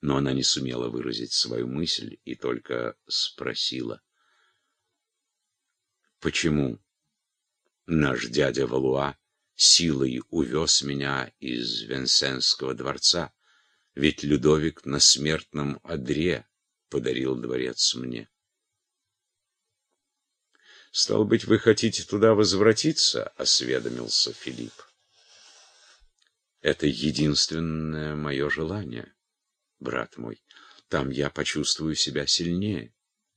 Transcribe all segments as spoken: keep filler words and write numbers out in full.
но она не сумела выразить свою мысль и только спросила: «Почему наш дядя Валуа силой увез меня из Венсенского дворца? Ведь Людовик на смертном одре подарил дворец мне». «Стало быть, вы хотите туда возвратиться?» — осведомился Филипп. «Это единственное мое желание, брат мой. Там я почувствую себя сильнее.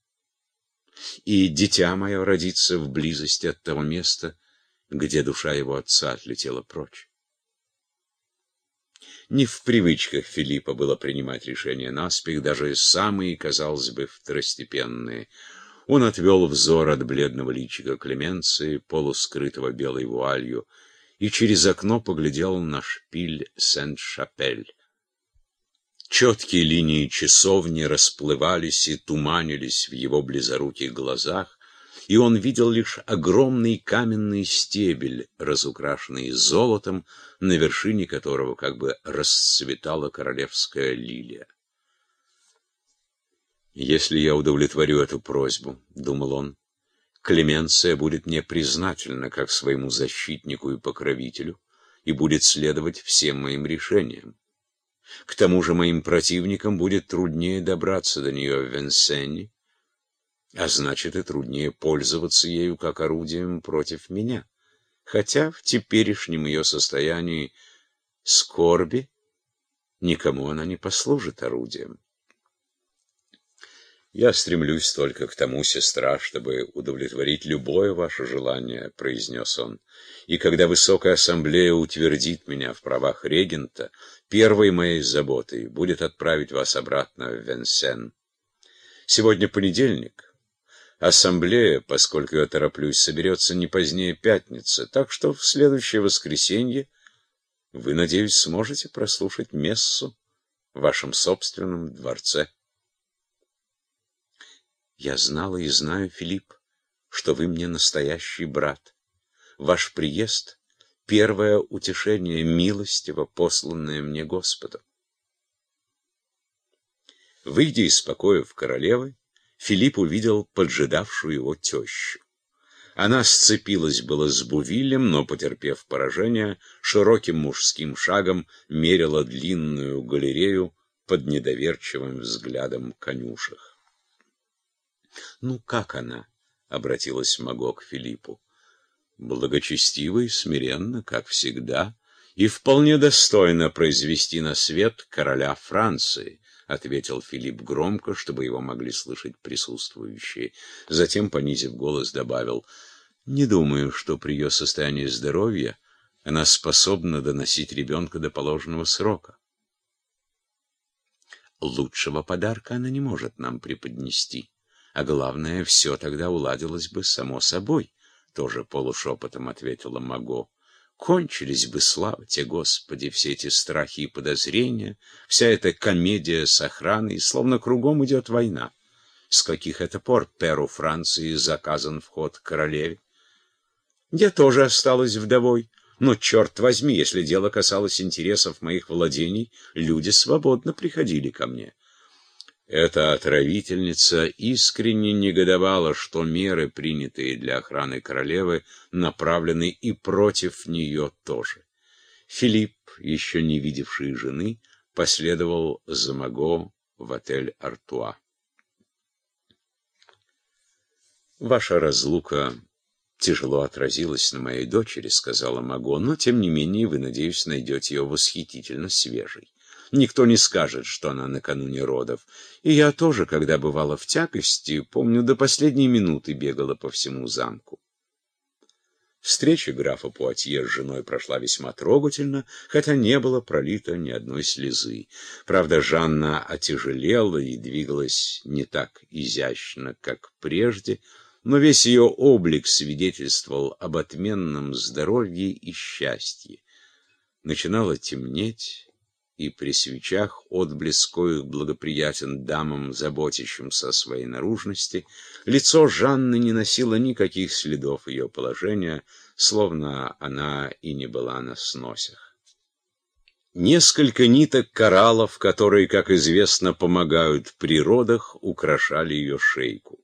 И дитя мое родится в близости от того места, где душа его отца отлетела прочь». Не в привычках Филиппа было принимать решения наспех, даже самые, казалось бы, второстепенные. Он отвел взор от бледного личика Клеменции, полускрытого белой вуалью, и через окно поглядел на шпиль Сент-Шапель. Четкие линии часовни расплывались и туманились в его близоруких глазах, и он видел лишь огромный каменный стебель, разукрашенный золотом, на вершине которого как бы расцветала королевская лилия. «Если я удовлетворю эту просьбу, — думал он, — Клеменция будет мне признательна как своему защитнику и покровителю и будет следовать всем моим решениям. К тому же моим противникам будет труднее добраться до нее в Венсене, а значит и труднее пользоваться ею как орудием против меня, хотя в теперешнем ее состоянии скорби никому она не послужит орудием. «Я стремлюсь только к тому, сестра, чтобы удовлетворить любое ваше желание», — произнес он. «И когда Высокая Ассамблея утвердит меня в правах регента, первой моей заботой будет отправить вас обратно в Венсен. Сегодня понедельник. Ассамблея, поскольку я тороплюсь, соберется не позднее пятницы, так что в следующее воскресенье вы, надеюсь, сможете прослушать мессу в вашем собственном дворце». «Я знала и знаю, Филипп, что вы мне настоящий брат. Ваш приезд — первое утешение, милостиво посланное мне Господом». Выйдя из покоев королевы, Филипп увидел поджидавшую его тещу. Она сцепилась было с Бувилем, но, потерпев поражение, широким мужским шагом мерила длинную галерею под недоверчивым взглядом конюшек. «Ну, как она?» — обратилась Маго к Филиппу. «Благочестиво и смиренно, как всегда, и вполне достойно произвести на свет короля Франции», — ответил Филипп громко, чтобы его могли слышать присутствующие. Затем, понизив голос, добавил: «Не думаю, что при ее состоянии здоровья она способна доносить ребенка до положенного срока. Лучшего подарка она не может нам преподнести. А главное, все тогда уладилось бы само собой», — тоже полушепотом ответила Маго. «Кончились бы, слава тебе, Господи, все эти страхи и подозрения, вся эта комедия с охраной, словно кругом идет война. С каких это пор перу Франции заказан вход к королеве? Я тоже осталась вдовой, но, черт возьми, если дело касалось интересов моих владений, люди свободно приходили ко мне». Эта отравительница искренне негодовала, что меры, принятые для охраны королевы, направлены и против нее тоже. Филипп, еще не видевший жены, последовал за Маго в отель «Артуа». «Ваша разлука тяжело отразилась на моей дочери», — сказала Маго, «но, тем не менее, вы, надеюсь, найдете ее восхитительно свежей. Никто не скажет, что она накануне родов. И я тоже, когда бывала в тягости, помню, до последней минуты бегала по всему замку». Встреча графа Пуатье с женой прошла весьма трогательно, хотя не было пролито ни одной слезы. Правда, Жанна отяжелела и двигалась не так изящно, как прежде, но весь ее облик свидетельствовал об отменном здоровье и счастье. Начинало темнеть, и при свечах отблеск коих благоприятен дамам, заботящимся о своей наружности, лицо Жанны не носило никаких следов ее положения, словно она и не была на сносях. Несколько ниток кораллов, которые, как известно, помогают при родах, украшали ее шейку.